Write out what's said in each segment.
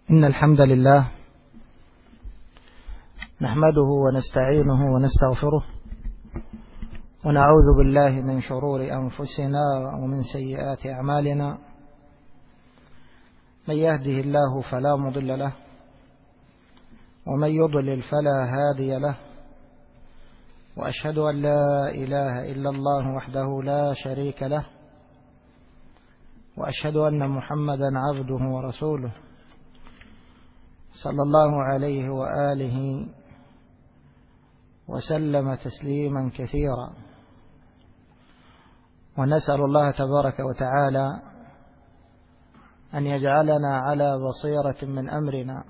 إن الحمد لله نحمده ونستعينه ونستغفره ونعوذ بالله من شرور أنفسنا ومن سيئات أعمالنا. من يهده الله فلا مضل له ومن يضلل فلا هادي له، وأشهد أن لا إله إلا الله وحده لا شريك له، وأشهد أن محمدا عبده ورسوله صلى الله عليه وآله وسلم تسليما كثيرا. ونسأل الله تبارك وتعالى أن يجعلنا على بصيرة من أمرنا،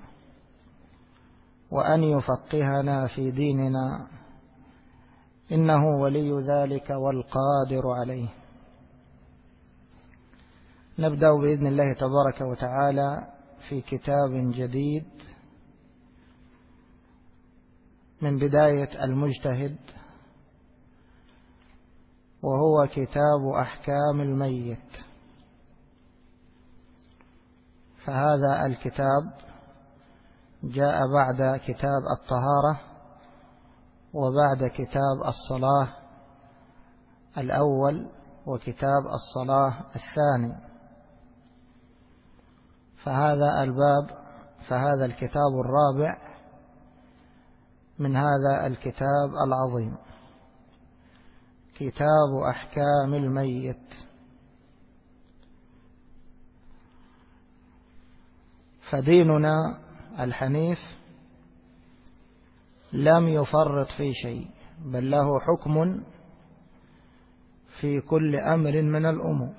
وأن يفقهنا في ديننا، إنه ولي ذلك والقادر عليه. نبدأ بإذن الله تبارك وتعالى في كتاب جديد من بداية المجتهد، وهو كتاب أحكام الميت. فهذا الكتاب جاء بعد كتاب الطهارة وبعد كتاب الصلاة الأول وكتاب الصلاة الثاني. فهذا الكتاب الرابع من هذا الكتاب العظيم، كتاب أحكام الميت. فديننا الحنيف لم يفرط في شيء، بل له حكم في كل أمر من الأمور.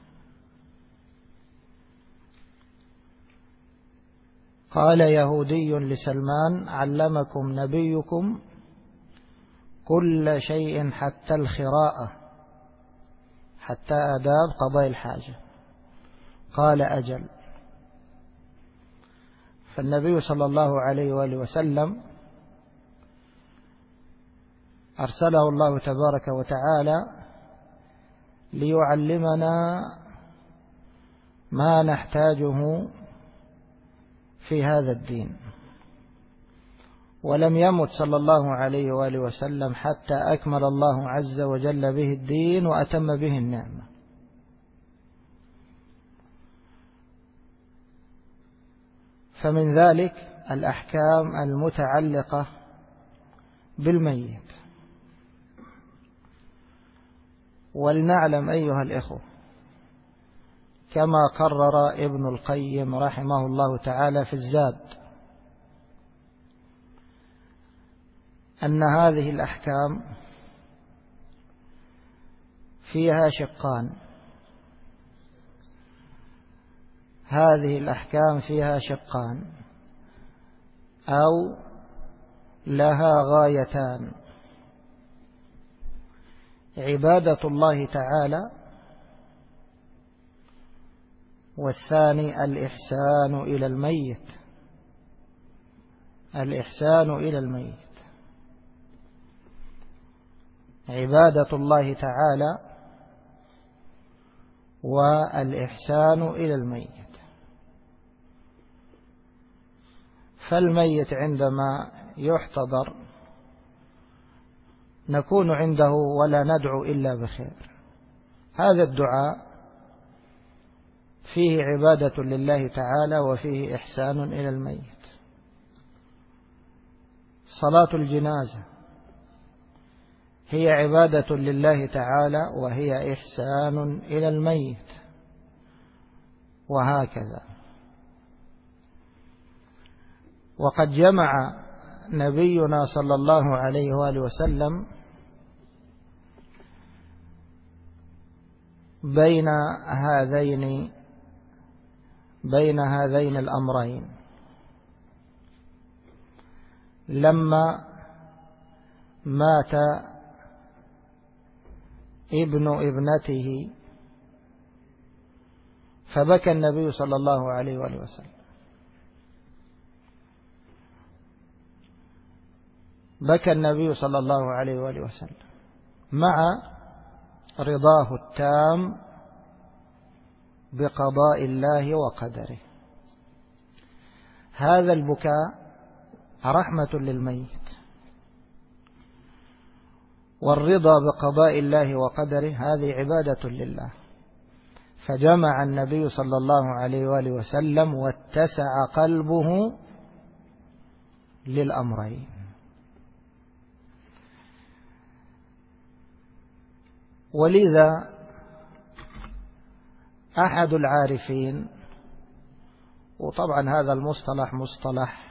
قال يهودي لسلمان: علمكم نبيكم كل شيء حتى الخراءة، حتى آداب قضاء الحاجة. قال: أجل. فالنبي صلى الله عليه وآله وسلم أرسله الله تبارك وتعالى ليعلمنا ما نحتاجه في هذا الدين، ولم يمت صلى الله عليه وآله وسلم حتى أكمل الله عز وجل به الدين وأتم به النعمة. فمن ذلك الأحكام المتعلقة بالميت. ولنعلم أيها الإخوة، كما قرر ابن القيم رحمه الله تعالى في الزاد، أن هذه الأحكام فيها شقان. هذه الأحكام فيها شقان أو لها غايتان: عبادة الله تعالى، والثاني الإحسان إلى الميت. الإحسان إلى الميت، عبادة الله تعالى والإحسان إلى الميت. فالميت عندما يحتضر نكون عنده ولا ندعو إلا بخير. هذا الدعاء فيه عبادة لله تعالى وفيه إحسان إلى الميت. صلاة الجنازة هي عبادة لله تعالى وهي إحسان إلى الميت، وهكذا. وقد جمع نبينا صلى الله عليه وآله وسلم بين هذين الأمرين لما مات ابن ابنته، فبكى النبي صلى الله عليه وآله وسلم. بكى النبي صلى الله عليه وآله وسلم مع رضاه التام بقضاء الله وقدره. هذا البكاء رحمة للميت، والرضا بقضاء الله وقدره هذه عبادة لله. فجمع النبي صلى الله عليه وآله وسلم واتسع قلبه للأمرين. ولذا أحد العارفين، وطبعا هذا المصطلح مصطلح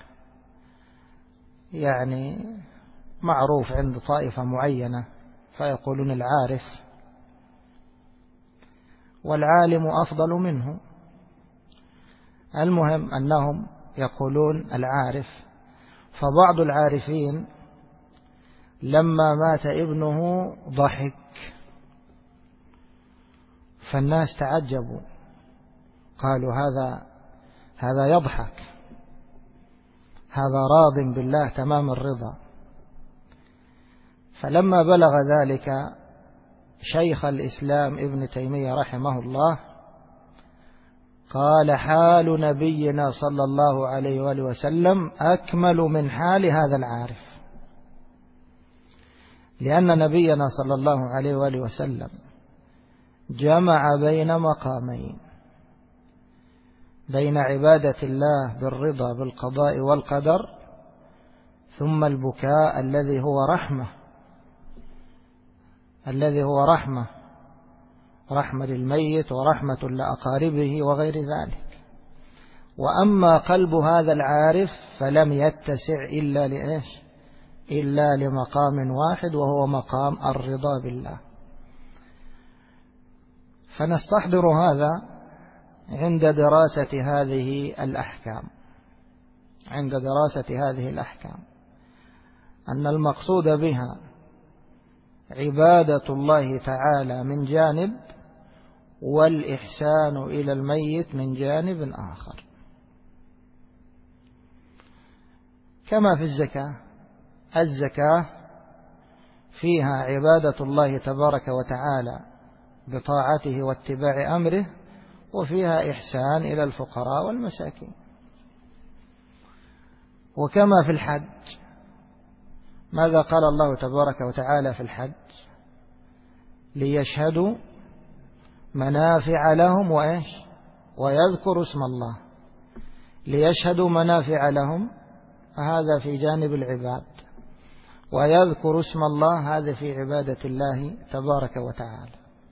يعني معروف عند طائفة معينة، فيقولون العارف، والعالم أفضل منه. المهم أنهم يقولون العارف. فبعض العارفين لما مات ابنه ضحك، فالناس تعجبوا، قالوا هذا يضحك، هذا راض بالله تمام الرضا. فلما بلغ ذلك شيخ الإسلام ابن تيمية رحمه الله، قال: حال نبينا صلى الله عليه وآله وسلم أكمل من حال هذا العارف، لأن نبينا صلى الله عليه وآله وسلم جمع بين مقامين، بين عبادة الله بالرضا بالقضاء والقدر، ثم البكاء الذي هو رحمة للميت ورحمة لأقاربه وغير ذلك. وأما قلب هذا العارف فلم يتسع إلا لمقام واحد، وهو مقام الرضا بالله. فنستحضر هذا عند دراسة هذه الأحكام، أن المقصود بها عبادة الله تعالى من جانب، والإحسان إلى الميت من جانب آخر. كما في الزكاة فيها عبادة الله تبارك وتعالى بطاعته واتباع أمره، وفيها إحسان إلى الفقراء والمساكين. وكما في الحج، ماذا قال الله تبارك وتعالى في الحج؟ ليشهدوا منافع لهم ويذكروا اسم الله. ليشهدوا منافع لهم، هذا في جانب العباد، ويذكروا اسم الله، هذا في عبادة الله تبارك وتعالى.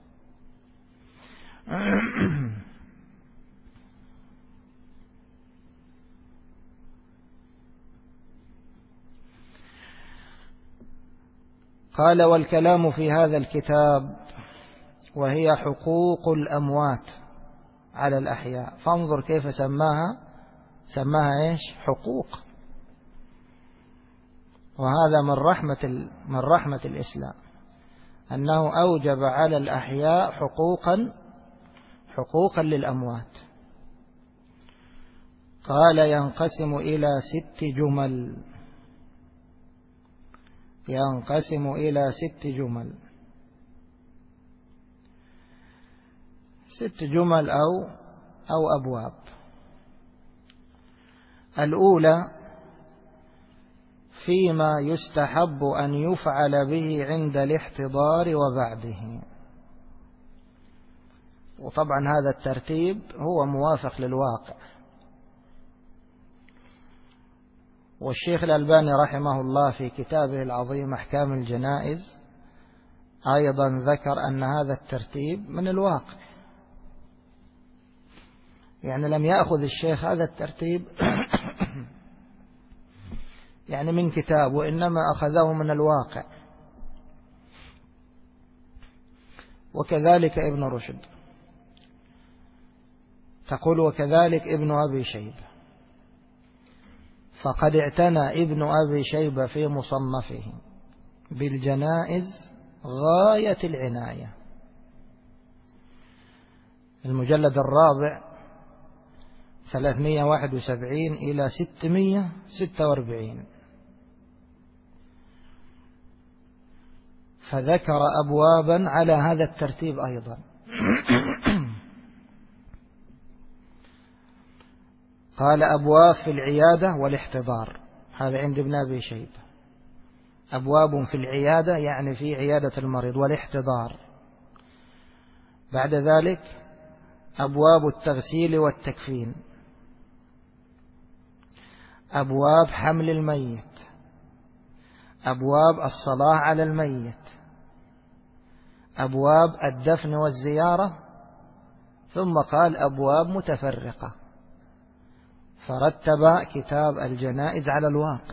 قال: والكلام في هذا الكتاب وهي حقوق الأموات على الأحياء. فانظر كيف سماها حقوق. وهذا من رحمة الإسلام، أنه أوجب على الأحياء حقوقا للأموات. قال: ينقسم إلى 6 جمل، 6 جمل أو أبواب. الأولى فيما يستحب أن يفعل به عند الاحتضار وبعده. وطبعا هذا الترتيب هو موافق للواقع. والشيخ الألباني رحمه الله في كتابه العظيم أحكام الجنائز أيضا ذكر أن هذا الترتيب من الواقع، يعني لم يأخذ الشيخ هذا الترتيب يعني من كتاب، وإنما أخذه من الواقع. وكذلك ابن رشد، تقول وكذلك ابن أبي شيبة، فقد اعتنى ابن أبي شيبة في مصنفه بالجنائز غاية العناية. المجلد الرابع 371 إلى 646، فذكر أبوابا على هذا الترتيب أيضا. قال أبواب في العيادة والاحتضار، هذا عند ابن أبي شيبة. أبواب في العيادة يعني في عيادة المريض، والاحتضار. بعد ذلك أبواب التغسيل والتكفين، أبواب حمل الميت، أبواب الصلاة على الميت، أبواب الدفن والزيارة، ثم قال أبواب متفرقة، فرتب كتاب الجنائز على الواقع.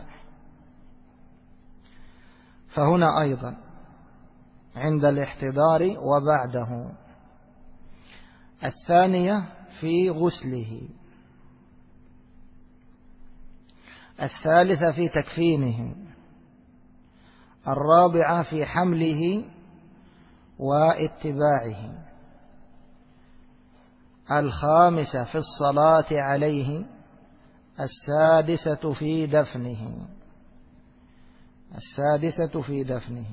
فهنا أيضا عند الاحتضار وبعده. الثانية في غسله، الثالثة في تكفينه، الرابعة في حمله واتباعه، الخامسة في الصلاة عليه، السادسة في دفنه، السادسة في دفنه.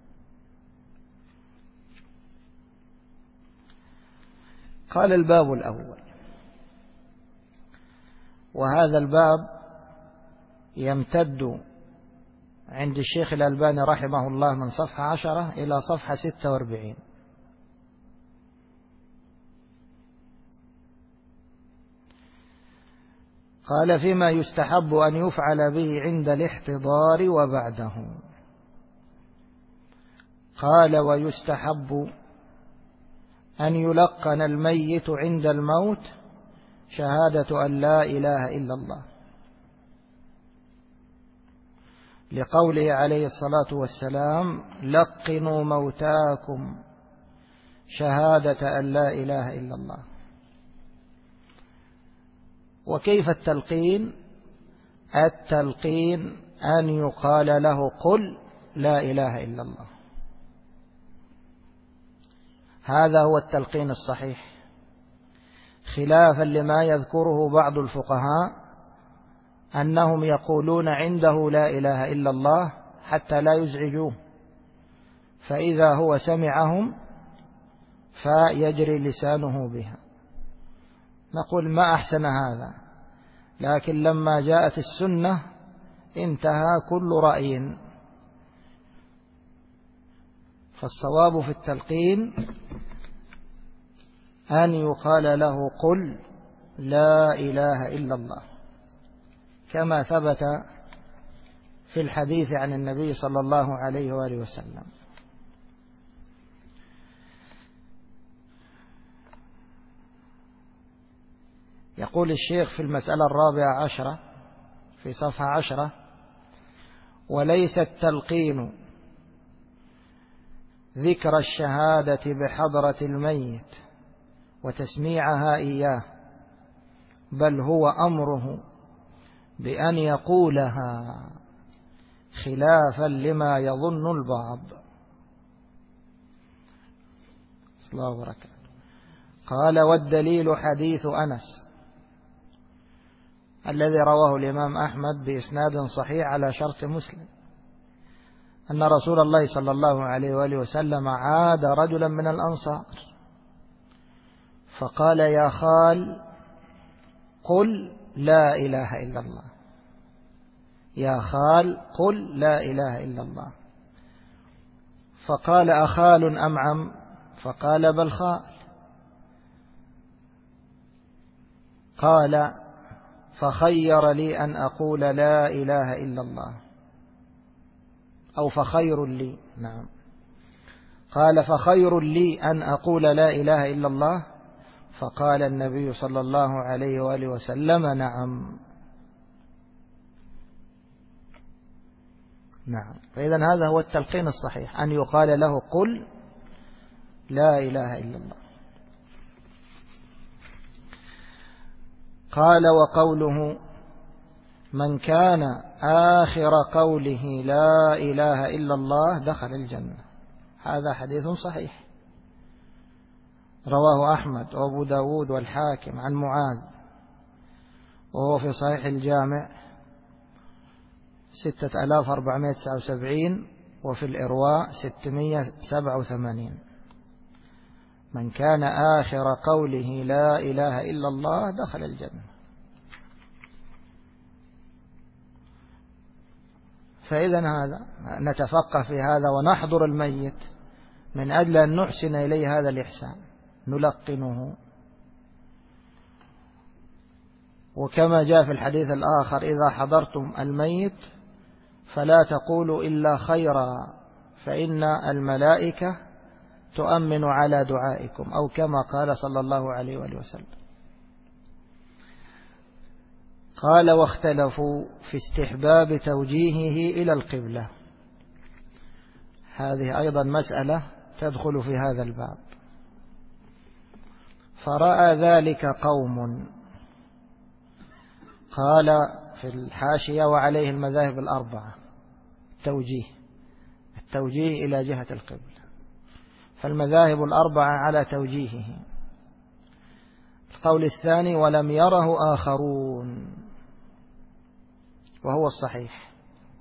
قال الباب الأول، وهذا الباب يمتد عند الشيخ الألباني رحمه الله من صفحة 10 إلى صفحة 46. قال فيما يستحب أن يفعل به عند الاحتضار وبعده. قال ويستحب أن يلقن الميت عند الموت شهادة أن لا إله إلا الله، لقوله عليه الصلاة والسلام لقنوا موتاكم شهادة أن لا إله إلا الله. وكيف التلقين؟ التلقين أن يقال له قل لا إله إلا الله، هذا هو التلقين الصحيح، خلافا لما يذكره بعض الفقهاء أنهم يقولون عنده لا إله إلا الله حتى لا يزعجوه، فإذا هو سمعهم فيجري لسانه بها. نقول ما أحسن هذا، لكن لما جاءت السنة انتهى كل رأي. فالصواب في التلقين أن يقال له قل لا إله إلا الله، كما ثبت في الحديث عن النبي صلى الله عليه وآله وسلم. يقول الشيخ في المسألة 14 في صفحة 10: وليس التلقين ذكر الشهادة بحضرة الميت وتسميعها إياه، بل هو أمره بأن يقولها خلافا لما يظن البعض. الله وبركاته. قال والدليل حديث أنس الذي رواه الإمام أحمد بإسناد صحيح على شرط مسلم، أن رسول الله صلى الله عليه وآله وسلم عاد رجلا من الأنصار فقال يا خال قل لا إله إلا الله، يا خال قل لا إله إلا الله. فقال أخال أم عم؟ فقال بل خال. قال فخير لي أن أقول لا إله إلا الله، أو فخير لي، نعم، قال فخير لي أن أقول لا إله إلا الله. فقال النبي صلى الله عليه وآله وسلم نعم. نعم. فإذن هذا هو التلقين الصحيح، أن يقال له قل لا إله إلا الله. قال وقوله من كان آخر قوله لا إله إلا الله دخل الجنة، هذا حديث صحيح رواه أحمد وأبو داود والحاكم عن معاذ، وهو في صحيح الجامع 6479 وفي الإرواء 687. من كان آخر قوله لا إله إلا الله دخل الجنة. فإذا هذا نتفقه في هذا ونحضر الميت من أجل أن نحسن إليه هذا الإحسان، نلقنه. وكما جاء في الحديث الآخر: إذا حضرتم الميت فلا تقولوا إلا خيرا فإن الملائكة تؤمن على دعائكم، أو كما قال صلى الله عليه وآله وسلم. قال: واختلفوا في استحباب توجيهه إلى القبلة. هذه أيضا مسألة تدخل في هذا الباب. فرأى ذلك قوم، قال في الحاشية: وعليه المذاهب الأربعة، التوجيه إلى جهة القبلة. فالمذاهب الأربعة على توجيهه. القول الثاني: ولم يره آخرون، وهو الصحيح.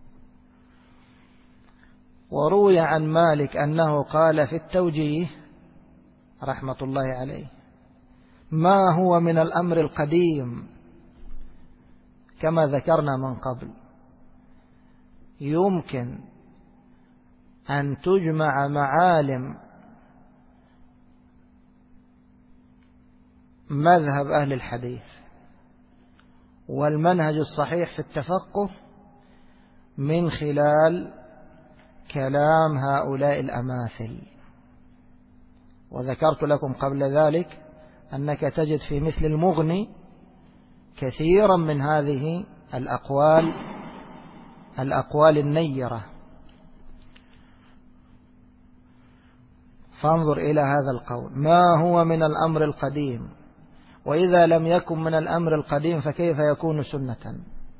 وروي عن مالك أنه قال في التوجيه رحمة الله عليه: ما هو من الأمر القديم، كما ذكرنا من قبل. يمكن أن تجمع معالم مذهب أهل الحديث والمنهج الصحيح في التفقه من خلال كلام هؤلاء الأماثل. وذكرت لكم قبل ذلك أنك تجد في مثل المغني كثيرا من هذه الأقوال النيرة. فانظر إلى هذا القول: ما هو من الأمر القديم. وإذا لم يكن من الأمر القديم فكيف يكون سنة؟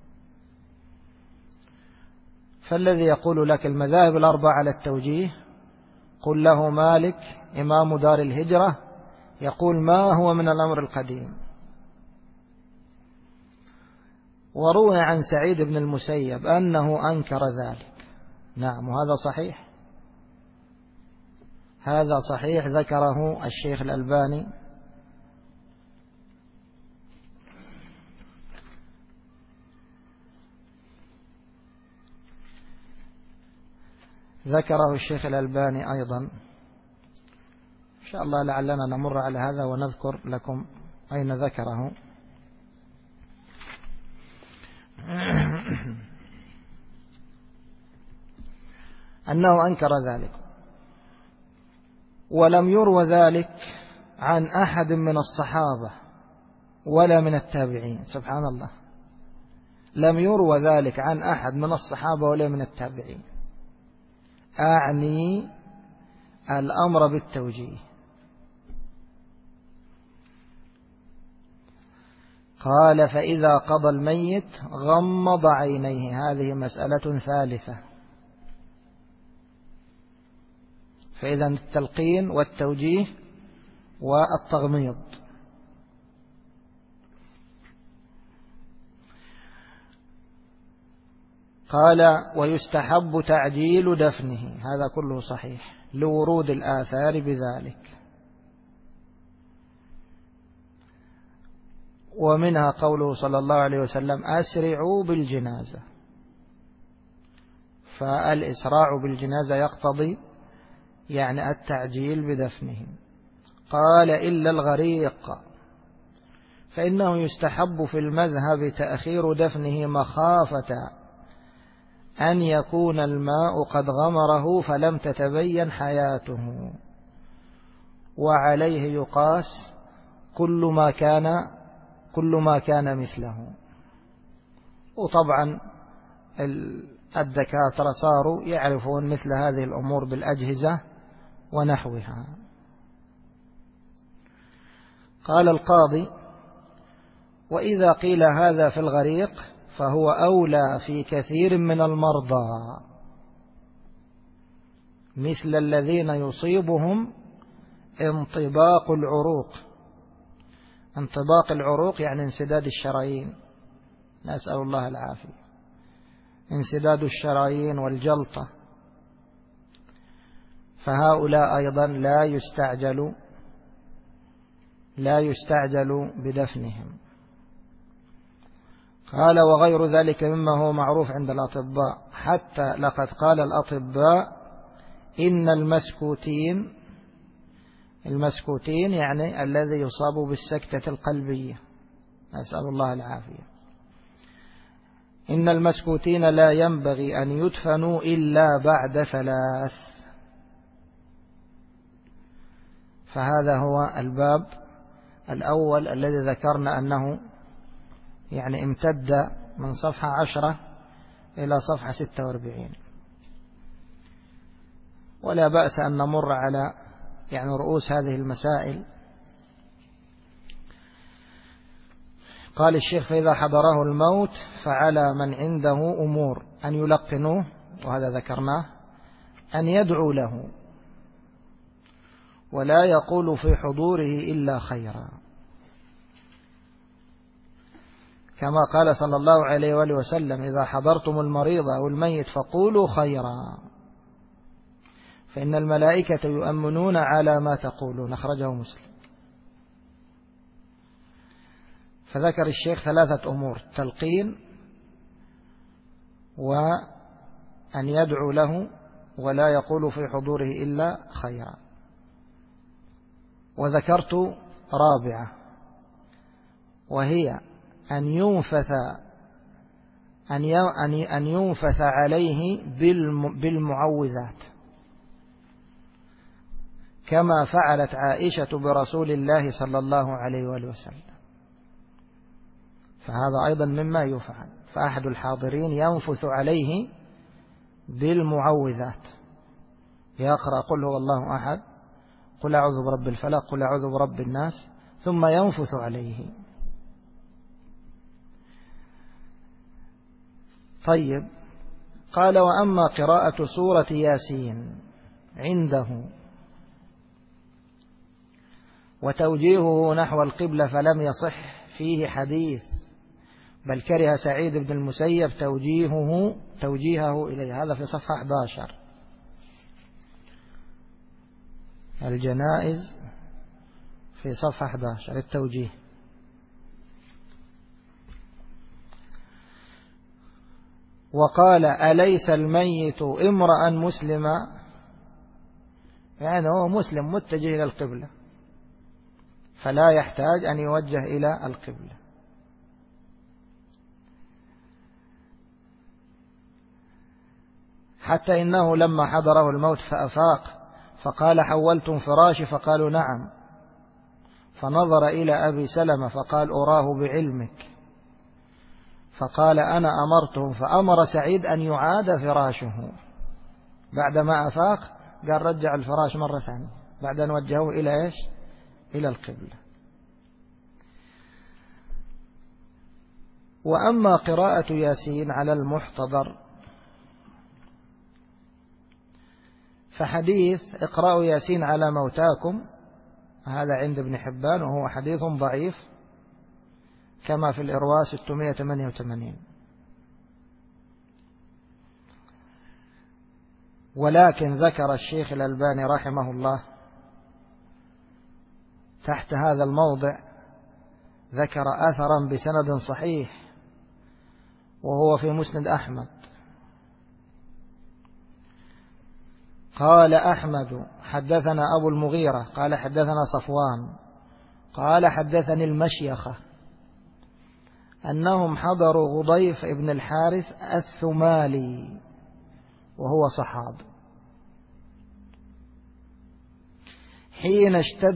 فالذي يقول لك المذاهب الأربعة على التوجيه، قل له مالك إمام دار الهجرة يقول: ما هو من الأمر القديم. وروي عن سعيد بن المسيب أنه أنكر ذلك. نعم، وهذا صحيح، هذا صحيح، ذكره الشيخ الألباني أيضا. إن شاء الله لعلنا نمر على هذا ونذكر لكم أين ذكره. أنه أنكر ذلك. ولم يروى ذلك عن أحد من الصحابة ولا من التابعين. سبحان الله، لم يروى ذلك عن أحد من الصحابة ولا من التابعين. أعني الأمر بالتوجيه. قال: فإذا قضى الميت غمض عينيه. هذه مسألة ثالثة. فإذا التلقين والتوجيه والتغميض. قال: ويستحب تعجيل دفنه. هذا كله صحيح لورود الآثار بذلك. ومنها قوله صلى الله عليه وسلم: أسرعوا بالجنازة. فالإسراع بالجنازة يقتضي يعني التعجيل بدفنهم. قال: إلا الغريق، فإنه يستحب في المذهب تأخير دفنه مخافة أن يكون الماء قد غمره فلم تتبين حياته، وعليه يقاس كل ما كان مثله. وطبعا الدكاترة صاروا يعرفون مثل هذه الأمور بالأجهزة ونحوها. قال القاضي: وإذا قيل هذا في الغريق فهو أولى في كثير من المرضى، مثل الذين يصيبهم انطباق العروق. انطباق العروق يعني انسداد الشرايين، نسأل الله العافية، انسداد الشرايين والجلطة. فهؤلاء أيضا لا يستعجل بدفنهم. قال وغير ذلك مما هو معروف عند الأطباء، حتى لقد قال الأطباء إن المسكوتين يعني الذي يصاب بالسكتة القلبية، نسأل الله العافية، إن المسكوتين لا ينبغي أن يدفنوا إلا بعد 3. فهذا هو الباب الأول الذي ذكرنا أنه يعني امتد من صفحة 10 إلى صفحة 46. ولا بأس أن نمر على يعني رؤوس هذه المسائل. قال الشيخ فإذا حضره الموت فعلى من عنده أمور أن يلقنوه، وهذا ذكرناه، أن يدعو له ولا يقول في حضوره إلا خيرا، كما قال صلى الله عليه وآله وسلم إذا حضرتم المريض أو الميت فقولوا خيرا فإن الملائكة يؤمنون على ما تقولون، أخرجه مسلم. فذكر الشيخ 3 أمور: تلقين، وأن يدعو له ولا يقول في حضوره إلا خيرا. وذكرت رابعة وهي أن ينفث عليه بالمعوذات كما فعلت عائشة برسول الله صلى الله عليه وآله وسلم، فهذا أيضا مما يفعل. فأحد الحاضرين ينفث عليه بالمعوذات، يقرأ قل هو الله أحد، قل أعوذ برب الفلق، قل أعوذ برب الناس، ثم ينفث عليه. طيب، قال وأما قراءة سورة ياسين عنده وتوجيهه نحو القبلة فلم يصح فيه حديث، بل كره سعيد بن المسيب توجيهه إليه. هذا في صفحة 11 الجنائز، في صفحة 11 التوجيه. وقال أليس الميت امرأ مسلما، يعني هو مسلم متجه إلى القبلة فلا يحتاج أن يوجه إلى القبلة. حتى إنه لما حضره الموت فأفاق فقال حولتم فراشي؟ فقالوا نعم. فنظر إلى أبي سلمة فقال أراه بعلمك. فقال أنا أمرتهم، فأمر سعيد أن يعاد فراشه. بعدما أفاق قال رجع الفراش مرة ثانية بعد أن وجهه إلى إيش؟ إلى القبلة. وأما قراءة ياسين على المحتضر فحديث اقرأوا ياسين على موتاكم هذا عند ابن حبان، وهو حديث ضعيف كما في الإرواء 688. ولكن ذكر الشيخ الألباني رحمه الله تحت هذا الموضع، ذكر أثرا بسند صحيح وهو في مسند أحمد. قال أحمد حدثنا أبو المغيرة قال حدثنا صفوان قال حدثني المشيخة أنهم حضروا غضيف ابن الحارث الثمالي وهو صحابي حين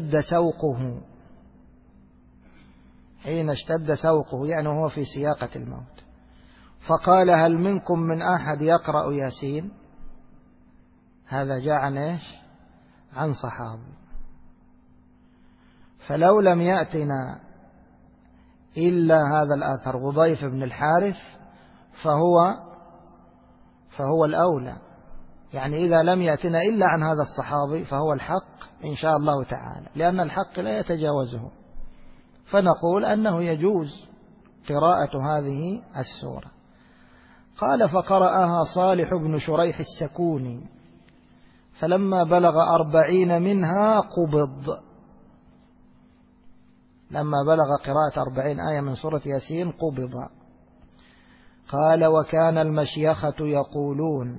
اشتد سوقه يعني هو في سياقة الموت، فقال هل منكم من أحد يقرأ ياسين؟ هذا جاء عن إيش؟ عن صحابي. فلو لم يأتنا إلا هذا الآثر غضيف بن الحارث فهو الأولى، يعني إذا لم يأتنا إلا عن هذا الصحابي فهو الحق إن شاء الله تعالى، لأن الحق لا يتجاوزه. فنقول أنه يجوز قراءة هذه السورة. قال فقرأها صالح بن شريح السكوني فلما بلغ 40 منها قبض. لما بلغ قراءة 40 آية من سورة ياسين قبض، قال وكان المشيخة يقولون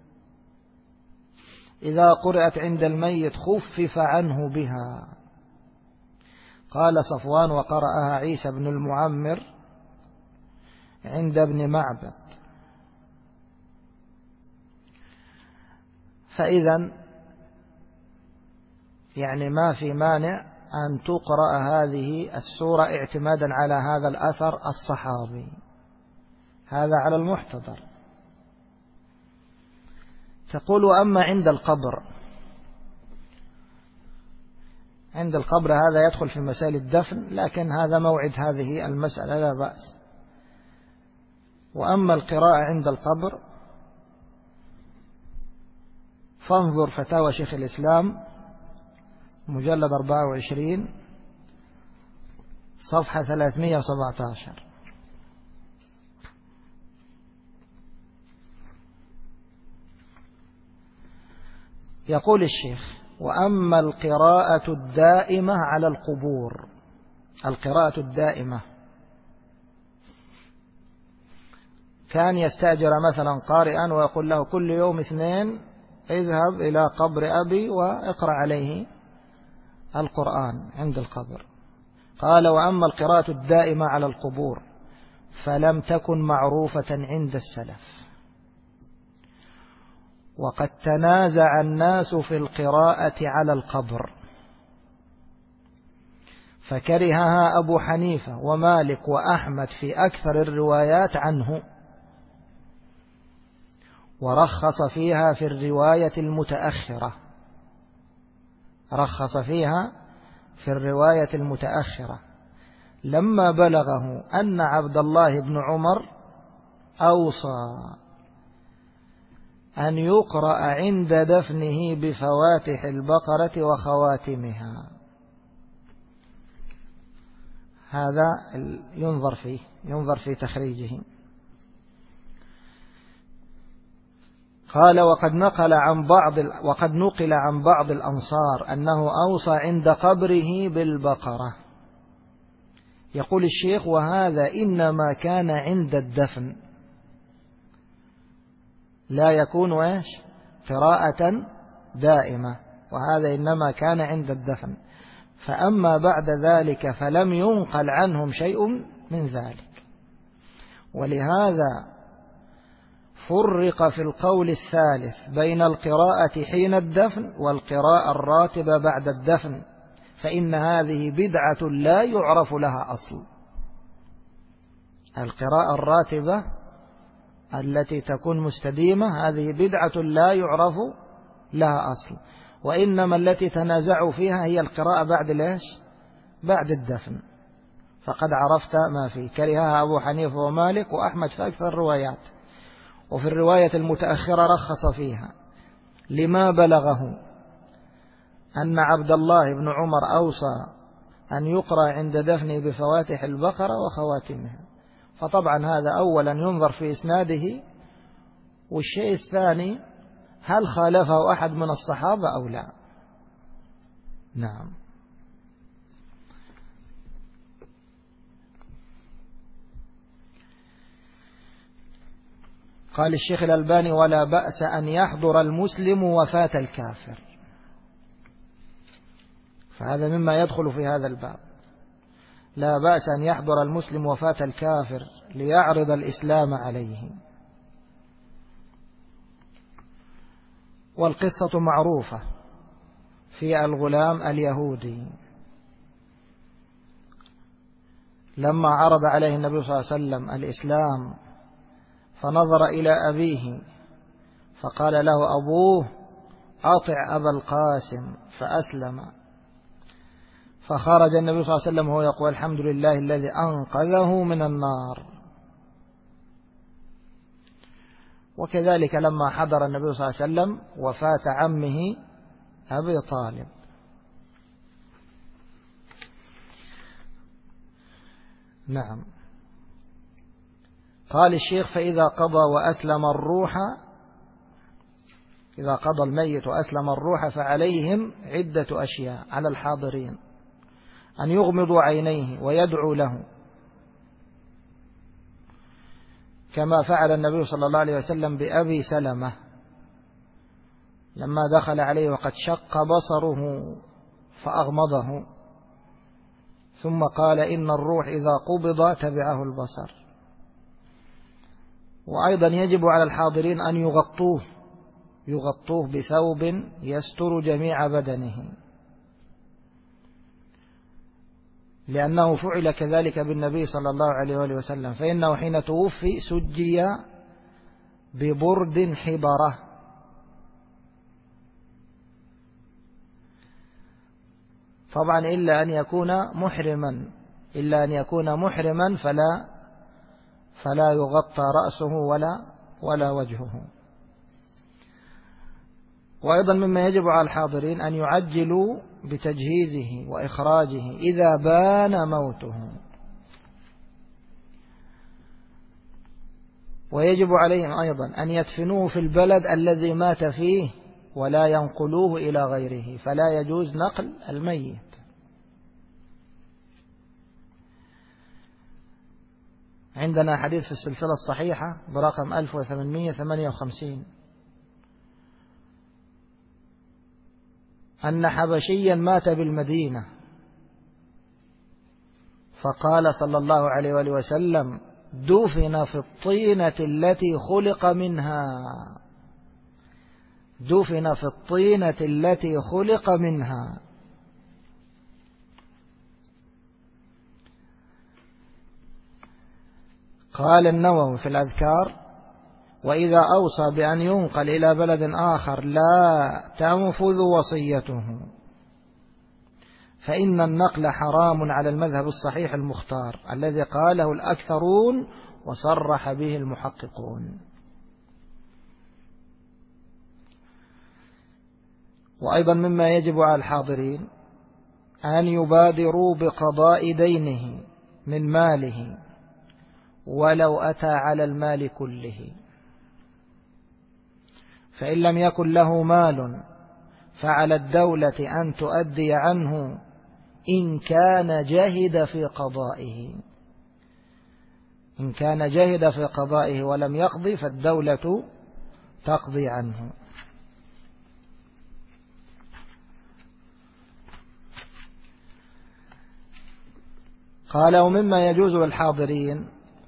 إذا قرأت عند الميت خفف عنه بها. قال صفوان وقرأها عيسى بن المعمر عند ابن معبد. فإذا يعني ما في مانع أن تقرأ هذه السورة اعتمادا على هذا الأثر الصحابي، هذا على المحتضر. تقول وأما عند القبر، عند القبر هذا يدخل في مسائل الدفن، لكن هذا موعد هذه المسألة لا بأس. وأما القراءة عند القبر فانظر فتاوى شيخ الإسلام مجلد 24 صفحة 317. يقول الشيخ وأما القراءة الدائمة على القبور، القراءة الدائمة كان يستأجر مثلا قارئا ويقول له كل يوم اثنين اذهب إلى قبر أبي واقرأ عليه القرآن عند القبر. قال وأما القراءة الدائمة على القبور فلم تكن معروفة عند السلف، وقد تنازع الناس في القراءة على القبر، فكرهها أبو حنيفة ومالك وأحمد في أكثر الروايات عنه، ورخص فيها في الرواية المتأخرة، رخص فيها في الرواية المتأخرة لما بلغه أن عبد الله بن عمر أوصى أن يقرأ عند دفنه بفواتح البقرة وخواتمها. هذا ينظر في تخريجه. قال وقد نقل عن بعض الأنصار أنه أوصى عند قبره بالبقرة. يقول الشيخ وهذا إنما كان عند الدفن، لا يكون قراءة دائمة، وهذا إنما كان عند الدفن. فأما بعد ذلك فلم ينقل عنهم شيء من ذلك. ولهذا فرق في القول الثالث بين القراءة حين الدفن والقراءة الراتبة بعد الدفن، فإن هذه بدعة لا يعرف لها أصل. القراءة الراتبة التي تكون مستديمة هذه بدعة لا يعرف لها أصل، وإنما التي تنازعوا فيها هي القراءة بعد الدفن. فقد عرفت ما فيه، كرهها أبو حنيفة ومالك وأحمد في أكثر الروايات. وفي الرواية المتأخرة رخص فيها لما بلغه أن عبد الله بن عمر أوصى أن يقرأ عند دفنه بفواتح البقرة وخواتمها. فطبعا هذا أولا ينظر في إسناده، والشيء الثاني هل خالفه أحد من الصحابة أو لا. نعم. قال الشيخ الألباني ولا بأس أن يحضر المسلم وفاة الكافر، فهذا مما يدخل في هذا الباب. لا بأس أن يحضر المسلم وفاة الكافر ليعرض الإسلام عليه. والقصة معروفة في الغلام اليهودي لما عرض عليه النبي صلى الله عليه وسلم الإسلام فنظر إلى أبيه فقال له أبوه أطع أبا القاسم فأسلم، فخرج النبي صلى الله عليه وسلم وهو يقول الحمد لله الذي أنقذه من النار. وكذلك لما حضر النبي صلى الله عليه وسلم وفاة عمه أبي طالب. نعم. قال الشيخ فإذا قضى وأسلم الروح، إذا قضى الميت وأسلم الروح فعليهم عدة أشياء على الحاضرين: أن يغمضوا عينيه ويدعو له، كما فعل النبي صلى الله عليه وسلم بأبي سلمة لما دخل عليه وقد شق بصره فأغمضه، ثم قال إن الروح إذا قبض تبعه البصر. وأيضا يجب على الحاضرين أن يغطوه بثوب يستر جميع بدنه، لأنه فعل كذلك بالنبي صلى الله عليه وآله وسلم، فإنه حين توفي سجي ببرد حبرة. طبعا إلا أن يكون محرما فلا يغطى رأسه ولا وجهه. وأيضا مما يجب على الحاضرين أن يعجلوا بتجهيزه وإخراجه إذا بان موته. ويجب عليهم أيضا أن يدفنوه في البلد الذي مات فيه ولا ينقلوه إلى غيره، فلا يجوز نقل الميت. عندنا حديث في السلسلة الصحيحة برقم 1858 أن حبشيا مات بالمدينة، فقال صلى الله عليه وآله وسلم دفن في الطينة التي خلق منها. قال النووي في الأذكار وإذا أوصى بأن ينقل إلى بلد آخر لا تنفذ وصيته، فإن النقل حرام على المذهب الصحيح المختار الذي قاله الأكثرون وصرح به المحققون. وأيضا مما يجب على الحاضرين أن يبادروا بقضاء دينه من ماله ولو أتى على المال كله، فإن لم يكن له مال فعلى الدولة أن تؤدي عنه إن كان جهد في قضائه ولم يقضي فالدولة تقضي عنه. قال ومما يجوز للحاضرين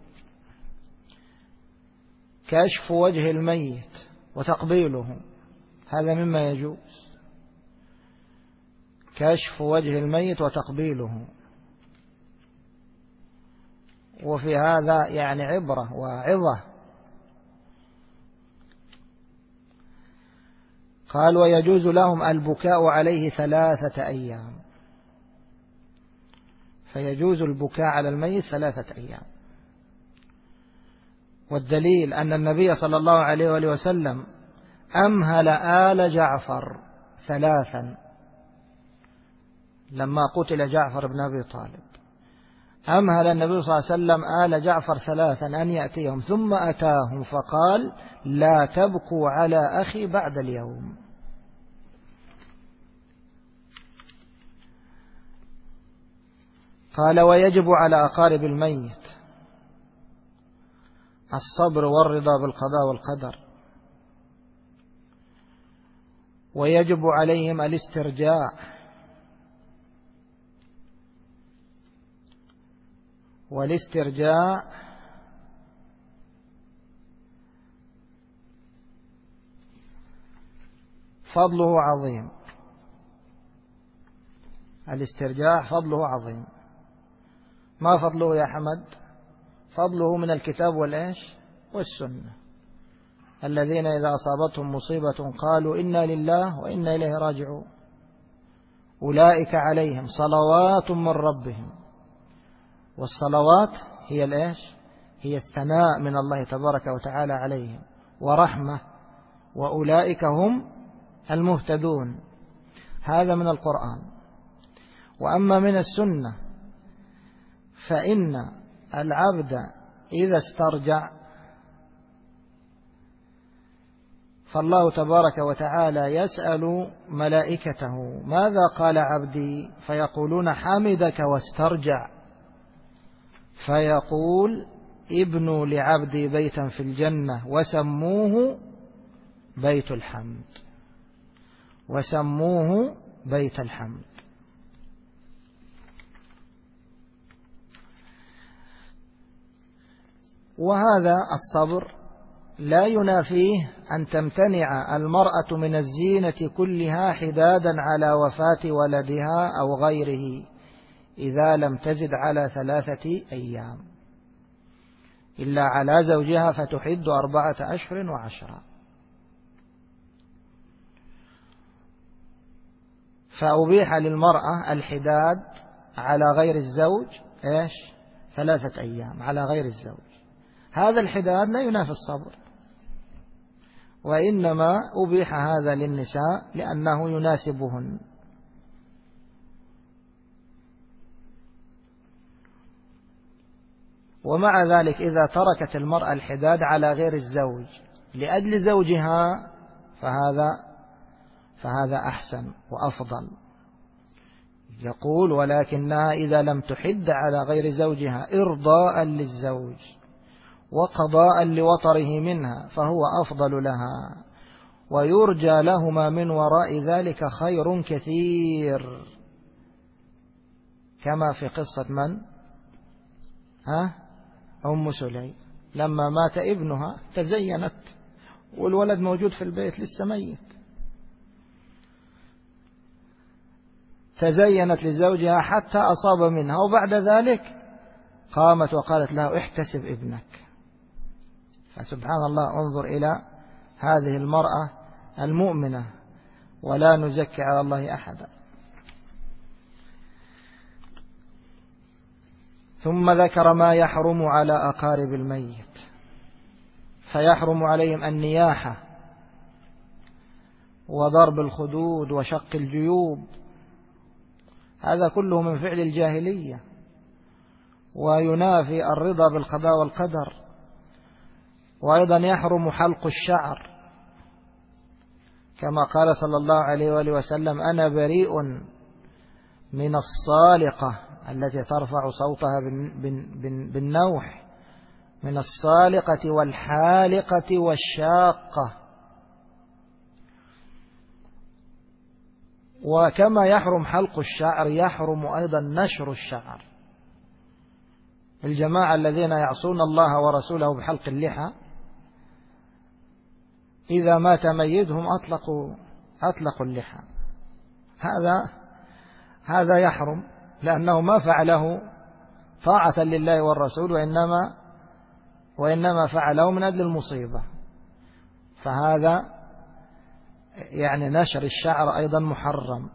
كشف وجه الميت وتقبيله، هذا مما يجوز، كشف وجه الميت وتقبيله. وفي هذا يعني عبرة وعظة. قال ويجوز لهم البكاء عليه 3 أيام، فيجوز البكاء على الميت 3 أيام. والدليل أن النبي صلى الله عليه وآله وسلم أمهل آل جعفر 3 لما قتل جعفر بن أبي طالب، أمهل النبي صلى الله عليه وسلم آل جعفر 3 أن يأتيهم، ثم أتاهم فقال لا تبكوا على أخي بعد اليوم. قال ويجب على أقارب الميت الصبر والرضا بالقضاء والقدر، ويجب عليهم الاسترجاع، والاسترجاع فضله عظيم. الاسترجاع فضله عظيم. ما فضله يا حمد؟ فضله من الكتاب والسنة، الذين إذا أصابتهم مصيبة قالوا إنا لله وإنا إليه راجعون أولئك عليهم صلوات من ربهم. والصلوات هي الثناء من الله تبارك وتعالى عليهم ورحمة، وأولئك هم المهتدون. هذا من القرآن. وأما من السنة فإن العبد إذا استرجع فالله تبارك وتعالى يسأل ملائكته ماذا قال عبدي؟ فيقولون حمدك واسترجع، فيقول ابنوا لعبدي بيتا في الجنة وسموه بيت الحمد، وسموه بيت الحمد. وهذا الصبر لا ينافيه أن تمتنع المرأة من الزينة كلها حدادا على وفاة ولدها أو غيره إذا لم تزد على 3 أيام، إلا على زوجها فتحد 4 أشهر و10. فأبيح للمرأة الحداد على غير الزوج 3 أيام على غير الزوج. هذا الحداد لا ينافي الصبر، وإنما أبيح هذا للنساء لأنه يناسبهن. ومع ذلك إذا تركت المرأة الحداد على غير الزوج لأجل زوجها فهذا أحسن وأفضل. يقول: ولكنها إذا لم تحد على غير زوجها إرضاء للزوج وقضاء لوطره منها فهو أفضل لها، ويرجى لهما من وراء ذلك خير كثير، كما في قصة من؟ أم سليم لما مات ابنها تزينت والولد موجود في البيت لسه ميت، تزينت لزوجها حتى أصاب منها، وبعد ذلك قامت وقالت له: احتسب ابنك. فسبحان الله، انظر إلى هذه المرأة المؤمنة، ولا نزكي على الله أحدا. ثم ذكر ما يحرم على أقارب الميت، فيحرم عليهم النياحة وضرب الخدود وشق الجيوب، هذا كله من فعل الجاهلية، وينافي الرضا بالقضاء والقدر. وأيضا يحرم حلق الشعر، كما قال صلى الله عليه وآله وسلم: أنا بريء من الصالقة التي ترفع صوتها بالنوح، من الصالقة والحالقة والشاقة. وكما يحرم حلق الشعر يحرم أيضا نشر الشعر. الجماعة الذين يعصون الله ورسوله بحلق اللحى إذا مات ميتهم أطلقوا اللحى، هذا يحرم، لأنه ما فعله طاعة لله والرسول، وإنما فعله من أجل المصيبة. فهذا يعني نشر الشعر أيضا محرم،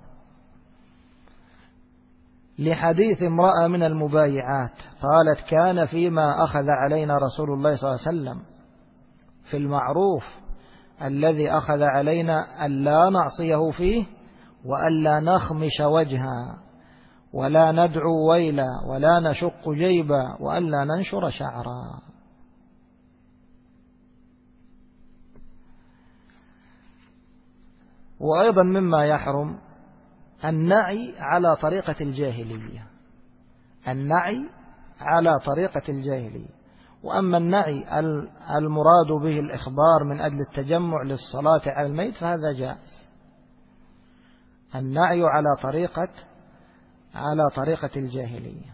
لحديث امرأة من المبايعات قالت: كان فيما أخذ علينا رسول الله صلى الله عليه وسلم في المعروف الذي أخذ علينا ألا نعصيه فيه، وألا نخمش وجها، ولا ندعو ويلا، ولا نشق جيبا، وألا ننشر شعرا. وأيضا مما يحرم النعي على طريقة الجاهلية، النعي على طريقة الجاهلية. وأما النعي المراد به الإخبار من أجل التجمع للصلاة على الميت فهذا جائز. النعي على طريقة الجاهلية.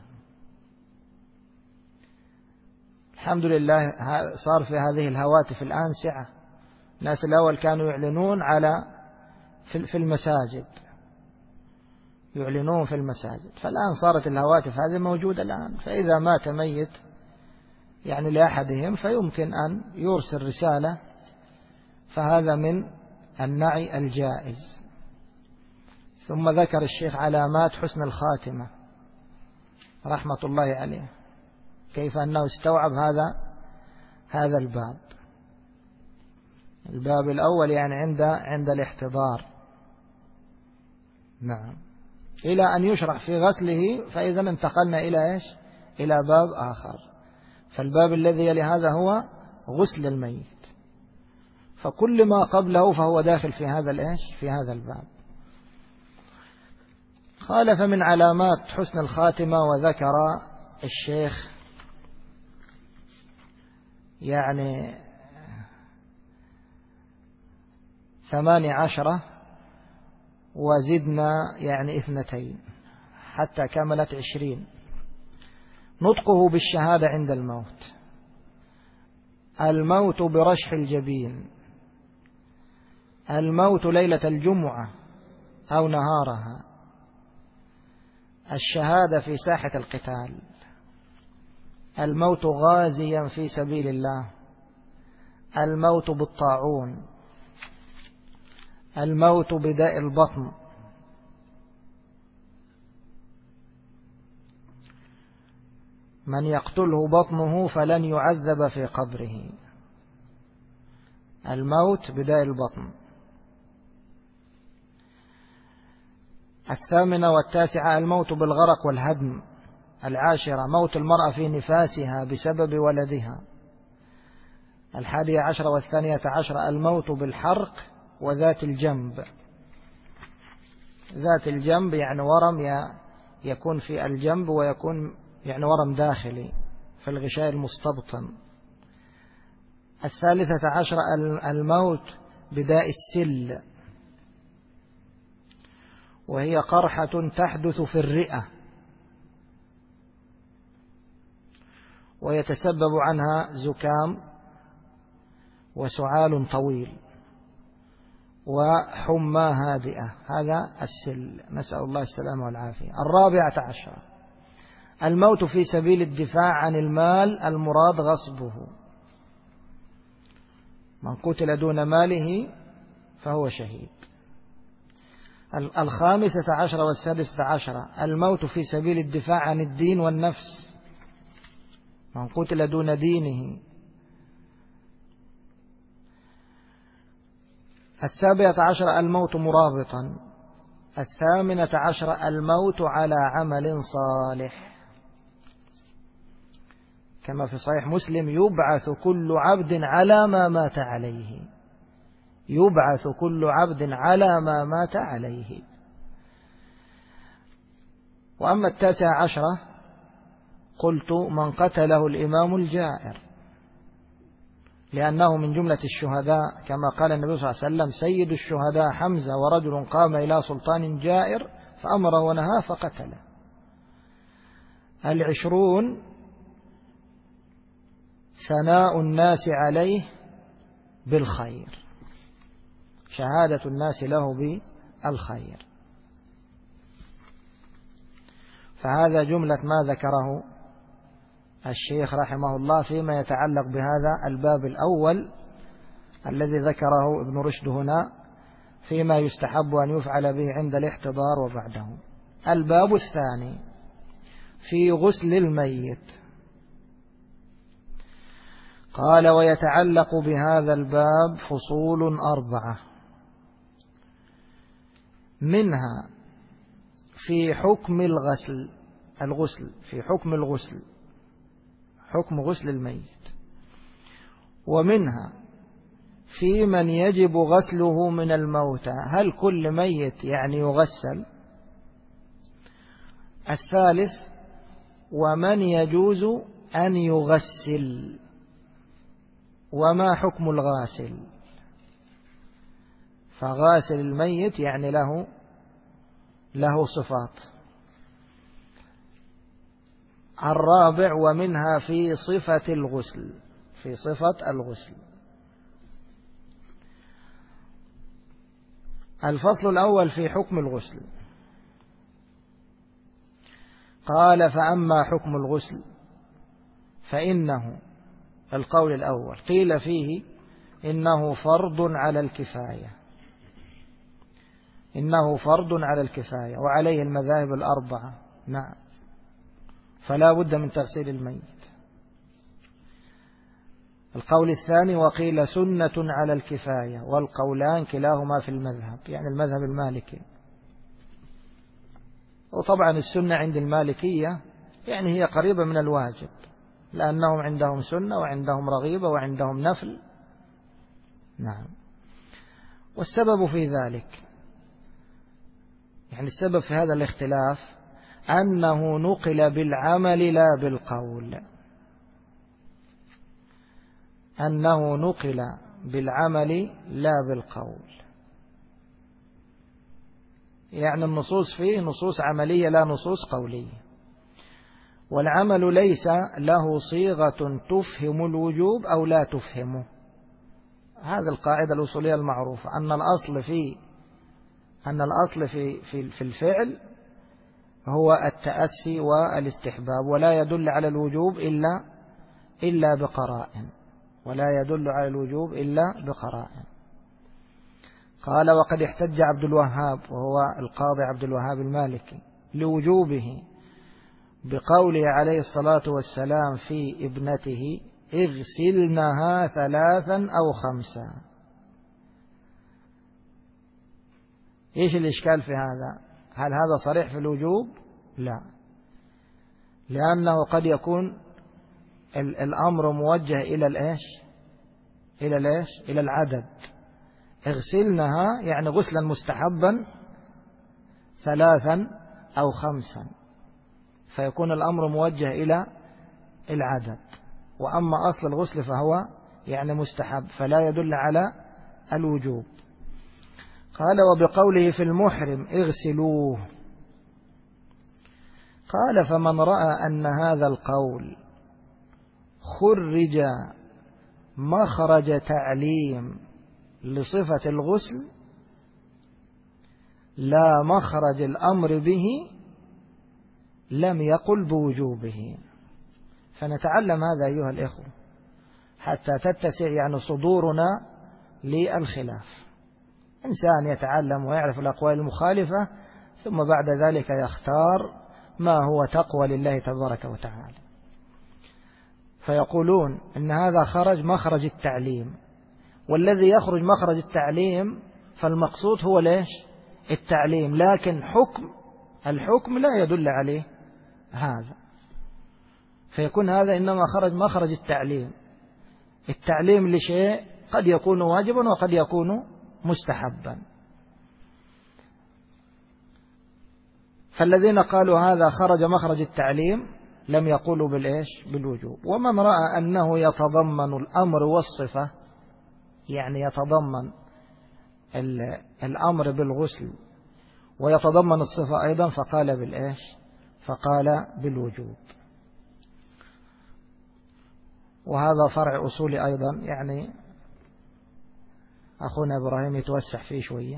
الحمد لله صار في هذه الهواتف الآن سعة. الناس الأول كانوا يعلنون في المساجد، يعلنون في المساجد، فالآن صارت الهواتف هذه موجودة الآن. فإذا مات ميت يعني لأحدهم فيمكن أن يرسل رسالة، فهذا من النعي الجائز. ثم ذكر الشيخ علامات حسن الخاتمة رحمة الله عليه، كيف أنه استوعب هذا الباب الأول يعني عند الاحتضار، نعم، إلى أن يشرح في غسله. فإذا انتقلنا إلى باب آخر، فالباب الذي يلي هذا هو غسل الميت، فكل ما قبله فهو داخل في هذا الباب. قال: فمن علامات حسن الخاتمة، وذكر الشيخ يعني 18 وزدنا يعني 2 حتى كملت 20. نطقه بالشهادة عند الموت، الموت برشح الجبين، الموت ليلة الجمعة أو نهارها، الشهادة في ساحة القتال، الموت غازيا في سبيل الله، الموت بالطاعون، الموت بداء البطن، من يقتله بطنه فلن يعذب في قبره، الموت بداء البطن. 18 و19 الموت بالغرق والهدم. 10 موت المرأة في نفاسها بسبب ولدها. 11 و12 الموت بالحرق وذات الجنب. ذات الجنب يعني ورم يكون في الجنب، ويكون يعني ورم داخلي في الغشاء المستبطن. 13 الموت بداء السل، وهي قرحة تحدث في الرئة ويتسبب عنها زكام وسعال طويل وحمى هادئة، هذا السل، نسأل الله السلامة والعافية. 14 الموت في سبيل الدفاع عن المال المراد غصبه، من قتل دون ماله فهو شهيد. 15 و16 الموت في سبيل الدفاع عن الدين والنفس، من قتل دون دينه. 17 الموت مرابطا. 18 الموت على عمل صالح، كما في صحيح مسلم: يبعث كل عبد على ما مات عليه، يبعث كل عبد على ما مات عليه. وأما 19 قلت: من قتله الإمام الجائر، لأنه من جملة الشهداء، كما قال النبي صلى الله عليه وسلم: سيد الشهداء حمزة، ورجل قام إلى سلطان جائر فأمره ونهاه فقتله. 20 ثناء الناس عليه بالخير، شهادة الناس له بالخير. فهذا جملة ما ذكره الشيخ رحمه الله فيما يتعلق بهذا الباب الأول الذي ذكره ابن رشد هنا، فيما يستحب أن يفعل به عند الاحتضار وبعده. الباب الثاني في غسل الميت. قال: ويتعلق بهذا الباب فصول 4، منها في حكم الغسل في حكم الغسل، حكم غسل الميت، ومنها في من يجب غسله من الموتى، هل كل ميت يعني يغسل؟ الثالث: ومن يجوز أن يغسل، وما حكم الغاسل؟ فغاسل الميت يعني له صفات. الرابع: ومنها في صفة الغسل، في صفة الغسل. الفصل الأول في حكم الغسل. قال: فأما حكم الغسل فإنه، القول الأول قيل فيه إنه فرض على الكفاية، إنه فرض على الكفاية، وعليه المذاهب الأربعة، نعم، فلا بد من تغسيل الميت. القول الثاني: وقيل سنة على الكفاية، والقولان كلاهما في المذهب، يعني المذهب المالكي. وطبعا السنة عند المالكية يعني هي قريبة من الواجب، لأنهم عندهم سنة وعندهم رغيبة وعندهم نفل، نعم. والسبب في ذلك، يعني السبب في هذا الاختلاف أنه نقل بالعمل لا بالقول، أنه نقل بالعمل لا بالقول، يعني النصوص فيه نصوص عملية لا نصوص قولية. والعمل ليس له صيغة تفهم الوجوب أو لا تفهمه. هذه القاعدة الأصولية المعروفة، أن الأصل في الفعل هو التأسي والاستحباب، ولا يدل على الوجوب إلا بقرائن، ولا يدل على الوجوب إلا بقرائن. قال: وقد احتج عبد الوهاب، وهو القاضي عبد الوهاب المالكي، لوجوبه بقوله عليه الصلاة والسلام في ابنته: اغسلنها 3 أو 5. إيش الإشكال في هذا؟ هل هذا صريح في الوجوب؟ لا، لأنه قد يكون الأمر موجه إلى الإيش؟ إلى العدد. اغسلنها يعني غسلا مستحبا 3 أو 5، فيكون الأمر موجه إلى العدد. وأما أصل الغسل فهو يعني مستحب، فلا يدل على الوجوب. قال: وبقوله في المحرم: اغسلوه. قال: فمن رأى أن هذا القول خرج مخرج تعليم لصفة الغسل لا مخرج الأمر به لم يقل بوجوبه. فنتعلم هذا أيها الإخوة حتى تتسع يعني صدورنا للخلاف. إنسان يتعلم ويعرف الأقوال المخالفة، ثم بعد ذلك يختار ما هو تقوى لله تبارك وتعالى، فيقولون إن هذا خرج مخرج التعليم، والذي يخرج مخرج التعليم فالمقصود هو ليش؟ التعليم، لكن الحكم لا يدل عليه هذا، فيكون هذا إنما خرج مخرج التعليم لشيء قد يكون واجبا وقد يكون مستحبا. فالذين قالوا هذا خرج مخرج التعليم لم يقولوا بالوجوب. ومن رأى أنه يتضمن الأمر والصفة، يعني يتضمن الأمر بالغسل ويتضمن الصفة أيضا، فقال بالوجوب. وهذا فرع أصولي أيضا، يعني أخونا إبراهيم يتوسع فيه شوية.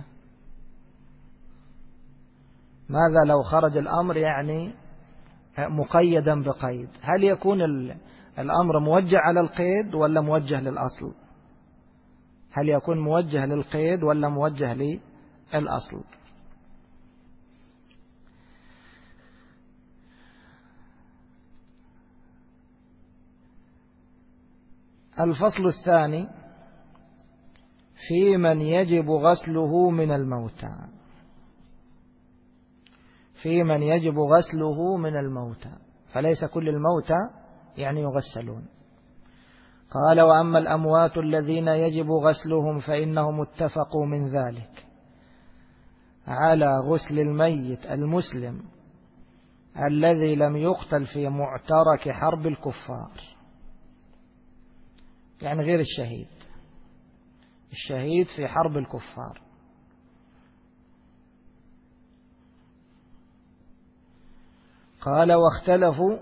ماذا لو خرج الأمر يعني مقيدا بقيد؟ هل يكون الأمر موجه على القيد ولا موجه للأصل؟ هل يكون موجه للقيد ولا موجه للأصل؟ الفصل الثاني في من يجب غسله من الموتى. في من يجب غسله من الموتى، فليس كل الموتى يعني يغسلون. قال: وأما الأموات الذين يجب غسلهم فإنهم اتفقوا من ذلك على غسل الميت المسلم الذي لم يقتل في معترك حرب الكفار، يعني غير الشهيد في حرب الكفار. قال: واختلفوا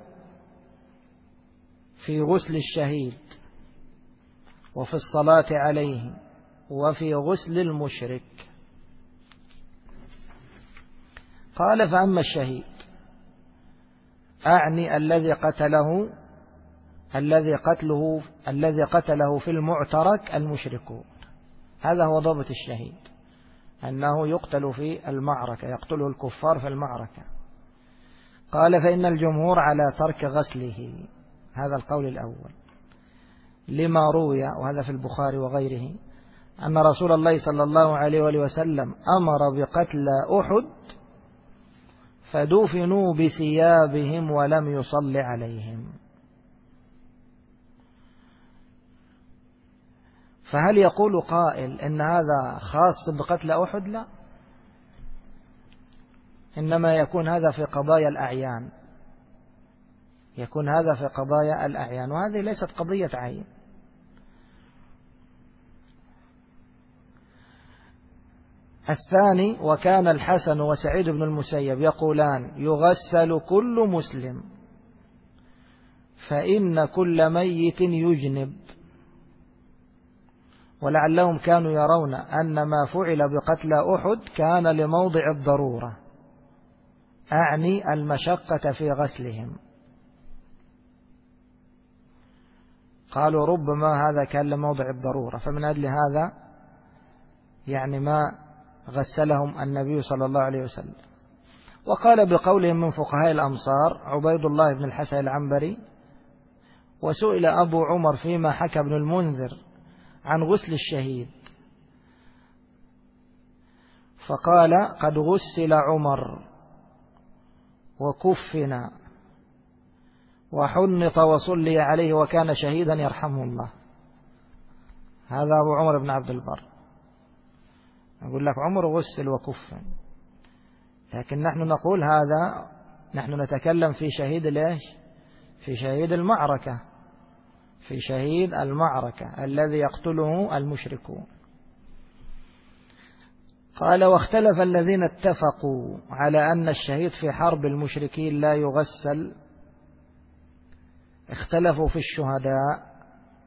في غسل الشهيد وفي الصلاة عليه وفي غسل المشرك. قال: فأما الشهيد أعني الذي قتله في المعترك المشركون. هذا هو ضابط الشهيد، أنه يقتل في المعركة، يقتله الكفار في المعركة. قال: فإن الجمهور على ترك غسله، هذا القول الأول، لما روي، وهذا في البخاري وغيره، أن رسول الله صلى الله عليه وآله وسلم أمر بقتل أحد فدفنوا بثيابهم ولم يصل عليهم. فهل يقول قائل إن هذا خاص بقتل أحد؟ لا، إنما يكون هذا في قضايا الأعيان، وهذه ليست قضية عين. الثاني: وكان الحسن وسعيد بن المسيب يقولان: يغسل كل مسلم، فإن كل ميت يجنب. ولعلهم كانوا يرون أن ما فعل بقتلى أحد كان لموضع الضرورة، أعني المشقة في غسلهم. قالوا ربما هذا كان لموضع الضرورة، فمن أجل هذا يعني ما غسلهم النبي صلى الله عليه وسلم. وقال بقولهم من فقهاء الأمصار عبيد الله بن الحسن العنبري: وسئل أبو عمر فيما حكى ابن المنذر عن غسل الشهيد، فقال: قد غسل عمر وكفنا وحنط وصلي عليه وكان شهيدا يرحمه الله. هذا أبو عمر بن عبد البر يقول لك عمر غسل وكفن، لكن نحن نقول هذا، نحن نتكلم في شهيد ليش؟ في شهيد المعركة، في شهيد المعركة الذي يقتله المشركون. قال: واختلف الذين اتفقوا على أن الشهيد في حرب المشركين لا يغسل، اختلفوا في الشهداء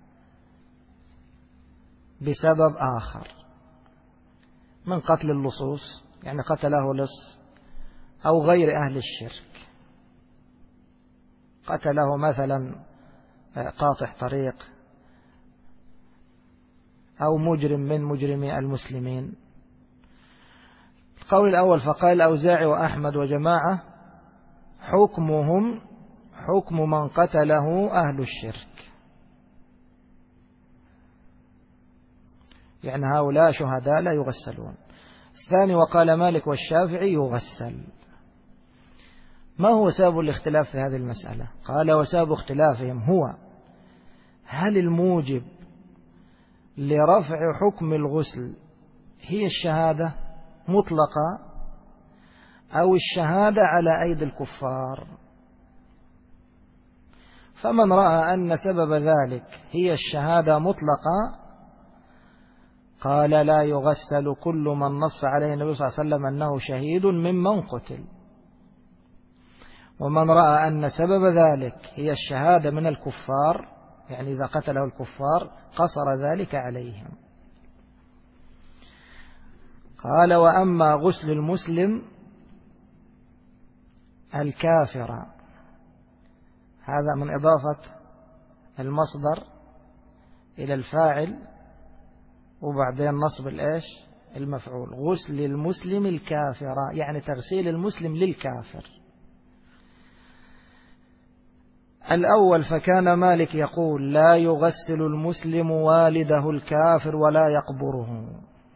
بسبب آخر من قتل اللصوص، يعني قتله لص، أو غير أهل الشرك، قتله مثلا قاطع طريق أو مجرم من مجرمي المسلمين. القول الأول: فقال الأوزاعي وأحمد وجماعة: حكمهم حكم من قتله أهل الشرك، يعني هؤلاء شهداء لا يغسلون. الثاني: وقال مالك والشافعي: يغسل. ما هو سبب الاختلاف في هذه المسألة؟ قال: وسبب اختلافهم هو هل الموجب لرفع حكم الغسل هي الشهادة مطلقة أو الشهادة على أيدي الكفار. فمن رأى أن سبب ذلك هي الشهادة مطلقة قال: لا يغسل كل من نص عليه النبي صلى الله عليه وسلم أنه شهيد ممن قتل. ومن رأى أن سبب ذلك هي الشهادة من الكفار، يعني إذا قتله الكفار قصر ذلك عليهم. قال: وأما غسل المسلم الكافر، هذا من إضافة المصدر إلى الفاعل وبعدين نصب المفعول. غسل المسلم الكافر يعني تغسيل المسلم للكافر. الأول: فكان مالك يقول: لا يغسل المسلم والده الكافر ولا يقبره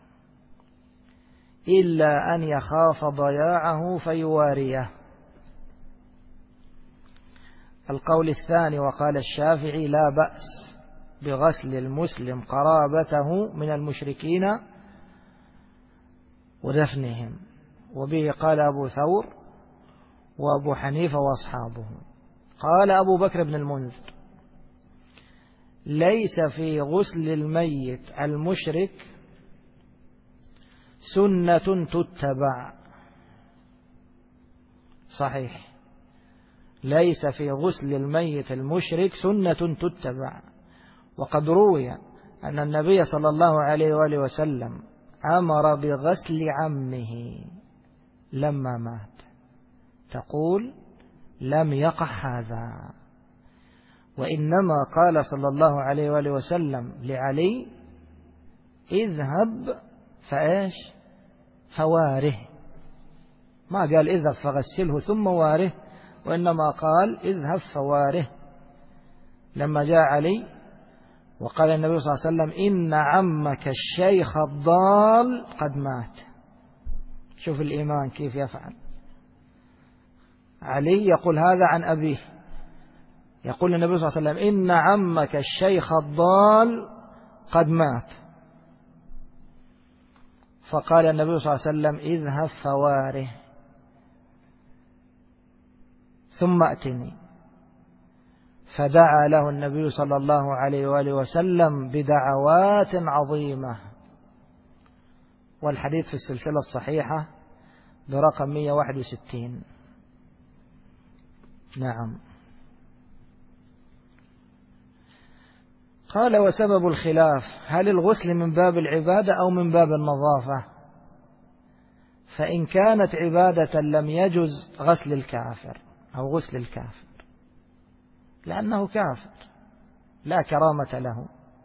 إلا أن يخاف ضياعه فيواريه. القول الثاني: وقال الشافعي: لا بأس بغسل المسلم قرابته من المشركين ودفنهم. وبه قال أبو ثور وأبو حنيفة وأصحابه. قال أبو بكر بن المنذر: ليس في غسل الميت المشرك سنة تتبع. صحيح، ليس في غسل الميت المشرك سنة تتبع. وقد روي أن النبي صلى الله عليه وآله وسلم أمر بغسل عمه لما مات. تقول: لم يقع هذا، وإنما قال صلى الله عليه وآله وسلم لعلي: اذهب فواره. ما قال اذهب فغسله ثم واره، وإنما قال اذهب فواره. لما جاء علي وقال النبي صلى الله عليه وسلم: إن عمك الشيخ الضال قد مات. شوف الإيمان كيف يفعل. علي يقول هذا عن أبيه، يقول النبي صلى الله عليه وسلم: إن عمك الشيخ الضال قد مات. فقال النبي صلى الله عليه وسلم: اذهب فواره ثم أتني. فدعا له النبي صلى الله عليه وآله وسلم بدعوات عظيمة، والحديث في السلسلة الصحيحة برقم 161. نعم. قال: وسبب الخلاف هل الغسل من باب العبادة أو من باب النظافة؟ فإن كانت عبادة لم يجز غسل الكافر أو غسل الكافر، لأنه كافر لا كرامة له،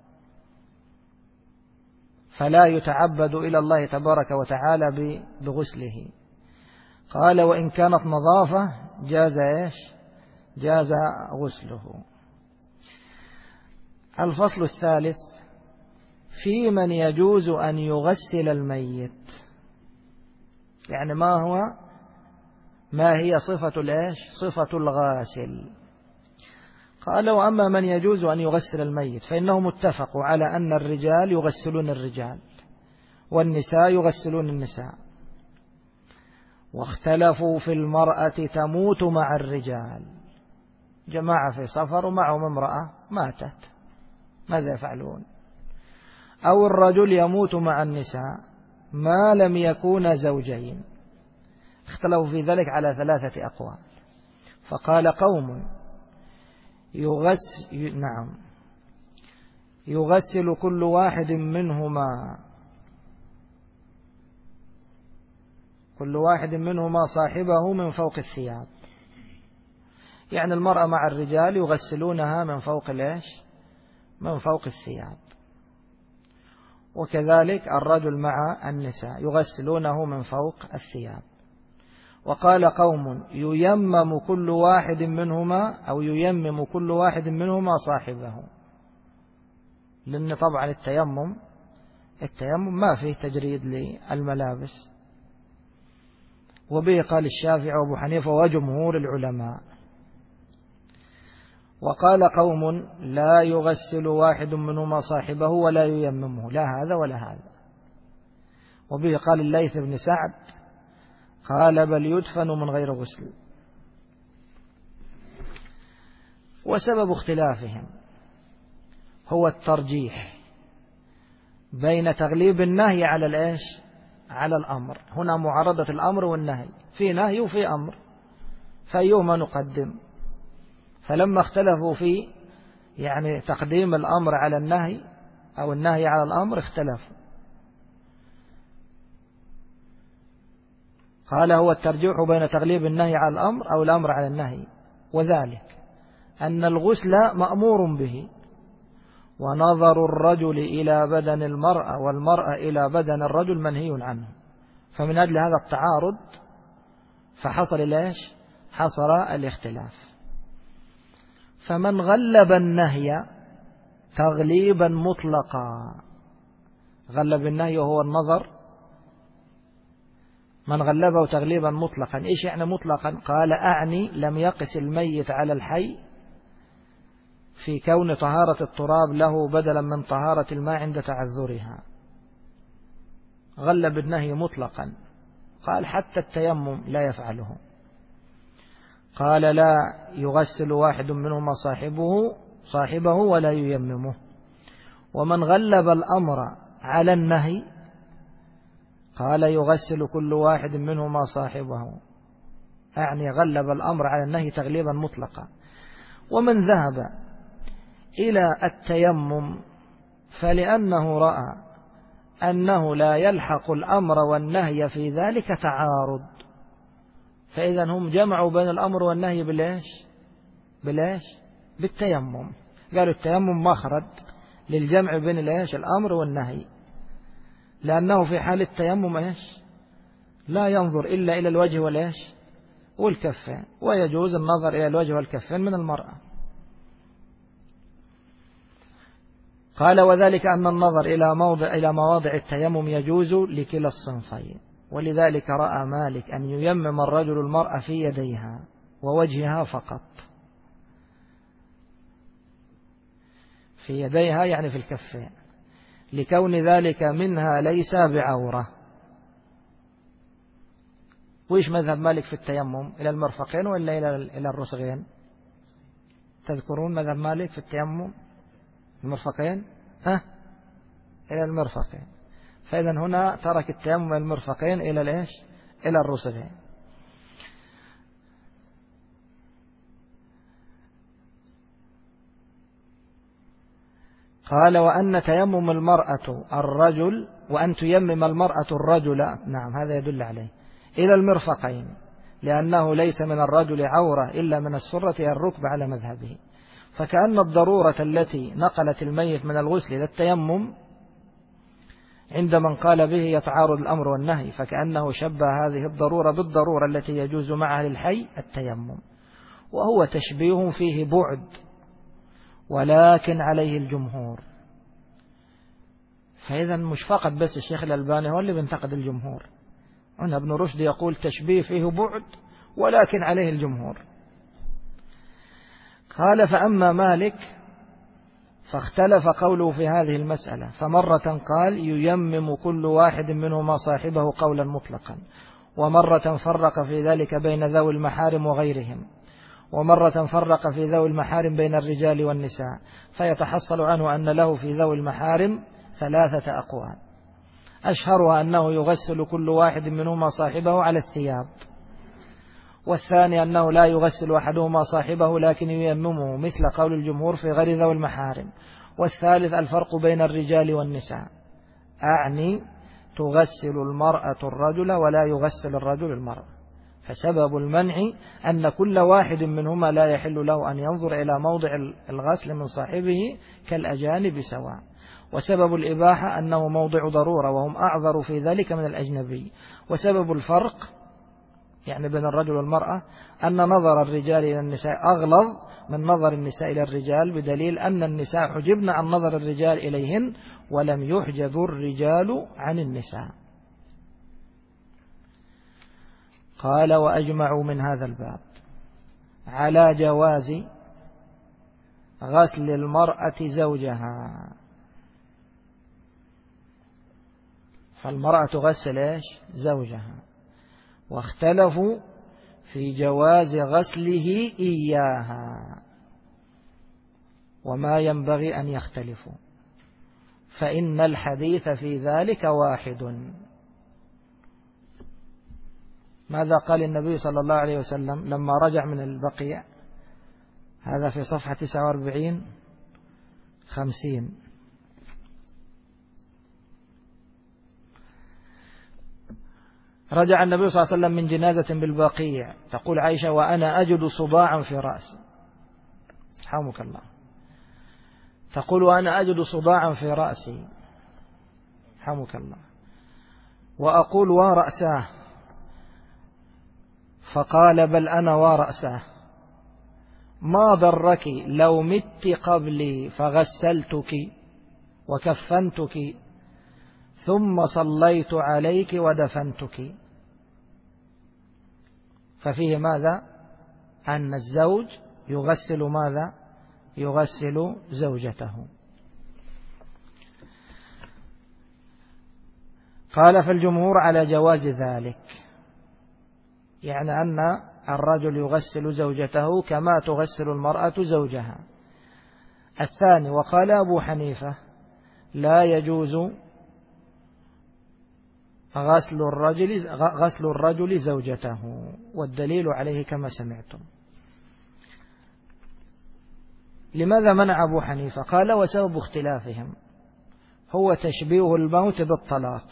فلا يتعبد إلى الله تبارك وتعالى بغسله. قال: وإن كانت نظافة جاز إيش؟ جاز غسله. الفصل الثالث في من يجوز أن يغسل الميت، يعني ما هي صفة الإيش؟ صفة الغاسل. قال: وأما من يجوز أن يغسل الميت فإنهم اتفقوا على أن الرجال يغسلون الرجال والنساء يغسلون النساء، واختلفوا في المرأة تموت مع الرجال. جماعة في سفر ومعهم امرأة ماتت، ماذا يفعلون؟ أو الرجل يموت مع النساء ما لم يكون زوجين. اختلفوا في ذلك على 3 أقوال. فقال قوم يغسل كل واحد منهما صاحبه من فوق الثياب، يعني المرأة مع الرجال يغسلونها من فوق الإيش؟ من فوق الثياب، وكذلك الرجل مع النساء يغسلونه من فوق الثياب. وقال قوم ييمم كل واحد منهما صاحبه، لأن طبعا التيمم ما فيه تجريد للملابس، وبه قال الشافعي وابو حنيفة وجمهور العلماء. وقال قوم لا يغسل واحد منهما صاحبه ولا ييممه، لا هذا ولا هذا، وبه قال الليث بن سعد قال بل يدفن من غير غسل. وسبب اختلافهم هو الترجيح بين تغليب النهي على الإيش؟ على الأمر. هنا معارضة الأمر والنهي، في نهي وفي أمر، فأيهما نقدم؟ فلما اختلفوا في تقديم الأمر على النهي أو النهي على الأمر اختلفوا. قال هو الترجيح بين تغليب النهي على الأمر أو الأمر على النهي، وذلك أن الغسل مأمور به، ونظر الرجل إلى بدن المرأة والمرأة إلى بدن الرجل منهي عنه، فمن أجل هذا التعارض فحصل الاختلاف. فمن غلب النهي تغليبا مطلقا، غلب النهي وهو النظر، من غلبه تغليبا مطلقا. إيش يعني مطلقا؟ قال أعني لم يقس الميت على الحي في كون طهارة التراب له بدلا من طهارة الماء عند تعذرها، غلب النهي مطلقا. قال حتى التيمم لا يفعله. قال لا يغسل واحد منهما صاحبه ولا ييممه. ومن غلب الأمر على النهي قال يغسل كل واحد منهما صاحبه، أعني غلب الأمر على النهي تغليبا مطلقا. ومن ذهب إلى التيمم فلأنه رأى أنه لا يلحق الأمر والنهي في ذلك تعارض، فإذا هم جمعوا بين الأمر والنهي بالتيمم. قالوا التيمم مخرج للجمع بين الأمر والنهي، لأنه في حال التيمم لا ينظر إلا إلى الوجه والكفين، ويجوز النظر إلى الوجه والكفين من المرأة. قال وذلك أن النظر إلى مواضع التيمم يجوز لكلا الصنفين، ولذلك رأى مالك أن ييمم الرجل المرأة في يديها ووجهها فقط، في يديها يعني في الكفين، لكون ذلك منها ليس بعورة. وإيش مذهب مالك في التيمم؟ إلى المرفقين ولا إلى الرسغين؟ تذكرون مذهب مالك في التيمم؟ المرفقين؟ إلى المرفقين. فإذا هنا ترك التيمم المرفقين إلى إلى الرسغين. قال وأن تيمم المرأة الرجل وأن تيمم المرأة الرجل، نعم هذا يدل عليه، إلى المرفقين، لأنه ليس من الرجل عورة إلا من السرة إلى الركبة على مذهبه. فكأن الضرورة التي نقلت الميت من الغسل إلى التيمم عند من قال به يتعارض الأمر والنهي، فكأنه شبه هذه الضرورة بالضرورة التي يجوز معها للحي التيمم، وهو تشبيه فيه بعد، ولكن عليه الجمهور. فإذا مش فقط بس الشيخ الألباني هو اللي بينتقد الجمهور، هنا ابن رشد يقول تشبيه فيه بعد ولكن عليه الجمهور. قال فأما مالك فاختلف قوله في هذه المسألة، فمرة قال ييمم كل واحد منهما صاحبه قولا مطلقا، ومرة فرق في ذلك بين ذوي المحارم وغيرهم، ومرة فرق في ذوي المحارم بين الرجال والنساء، فيتحصل عنه أن له في ذوي المحارم 3 أقوال، أشهرها أنه يغسل كل واحد منهما صاحبه على الثياب، والثاني أنه لا يغسل أحدهما صاحبه لكن ييممه مثل قول الجمهور في غير ذوي المحارم، والثالث الفرق بين الرجال والنساء، أعني تغسل المرأة الرجل ولا يغسل الرجل المرأة، فسبب المنع أن كل واحد منهما لا يحل له أن ينظر إلى موضع الغسل من صاحبه كالأجانب سواء، وسبب الإباحة أنه موضع ضرورة وهم أعذر في ذلك من الأجنبي، وسبب الفرق يعني بين الرجل والمرأة أن نظر الرجال إلى النساء أغلظ من نظر النساء إلى الرجال، بدليل أن النساء حجبن عن نظر الرجال إليهن ولم يحجب الرجال عن النساء. قال وأجمعوا من هذا الباب على جواز غسل المرأة زوجها، فالمرأة تغسل زوجها، واختلفوا في جواز غسله إياها، وما ينبغي أن يختلفوا، فإن الحديث في ذلك واحد. ماذا قال النبي صلى الله عليه وسلم لما رجع من البقيع؟ هذا في صفحة 49-50. رجع النبي صلى الله عليه وسلم من جنازة بالبقيع، تقول عائشة وأنا أجد صداعا في رأسي، حمك الله، تقول وأنا أجد صداعا في رأسي، حمك الله، وأقول ورأساه، فقال بل أنا ورأساه، ما ضرك لو مت قبلي فغسلتك وكفنتك ثم صليت عليك ودفنتك. ففيه ماذا؟ أن الزوج يغسل ماذا؟ يغسل زوجته. قال فالجمهور على جواز ذلك، يعني أن الرجل يغسل زوجته كما تغسل المرأة زوجها. الثاني وقال أبو حنيفة لا يجوز غسل الرجل زوجته، والدليل عليه كما سمعتم. لماذا منع أبو حنيفة؟ قال وسبب اختلافهم هو تشبيه الموت بالطلاق،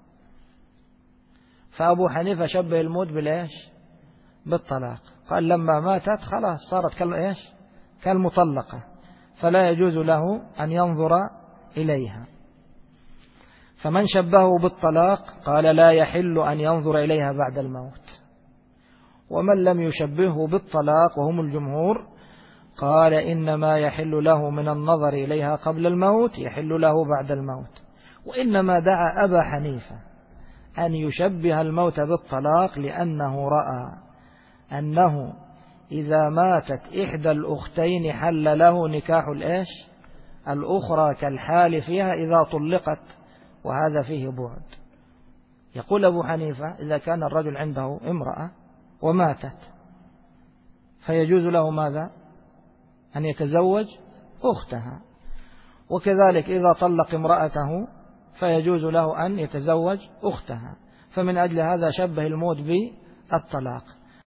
فأبو حنيفة شبه الموت بالطلاق، قال لما ماتت خلاص صارت كالمطلقة، فلا يجوز له أن ينظر إليها. فمن شبهه بالطلاق قال لا يحل أن ينظر إليها بعد الموت، ومن لم يشبهه بالطلاق وهم الجمهور قال إنما يحل له من النظر إليها قبل الموت يحل له بعد الموت. وإنما دعا أبا حنيفة أن يشبه الموت بالطلاق لأنه رأى أنه إذا ماتت إحدى الأختين حل له نكاح الأخرى كالحال فيها إذا طلقت، وهذا فيه بعد. يقول أبو حنيفة إذا كان الرجل عنده امرأة وماتت فيجوز له ماذا؟ أن يتزوج أختها، وكذلك إذا طلق امرأته فيجوز له أن يتزوج أختها. فمن أجل هذا شبه الموت بالطلاق.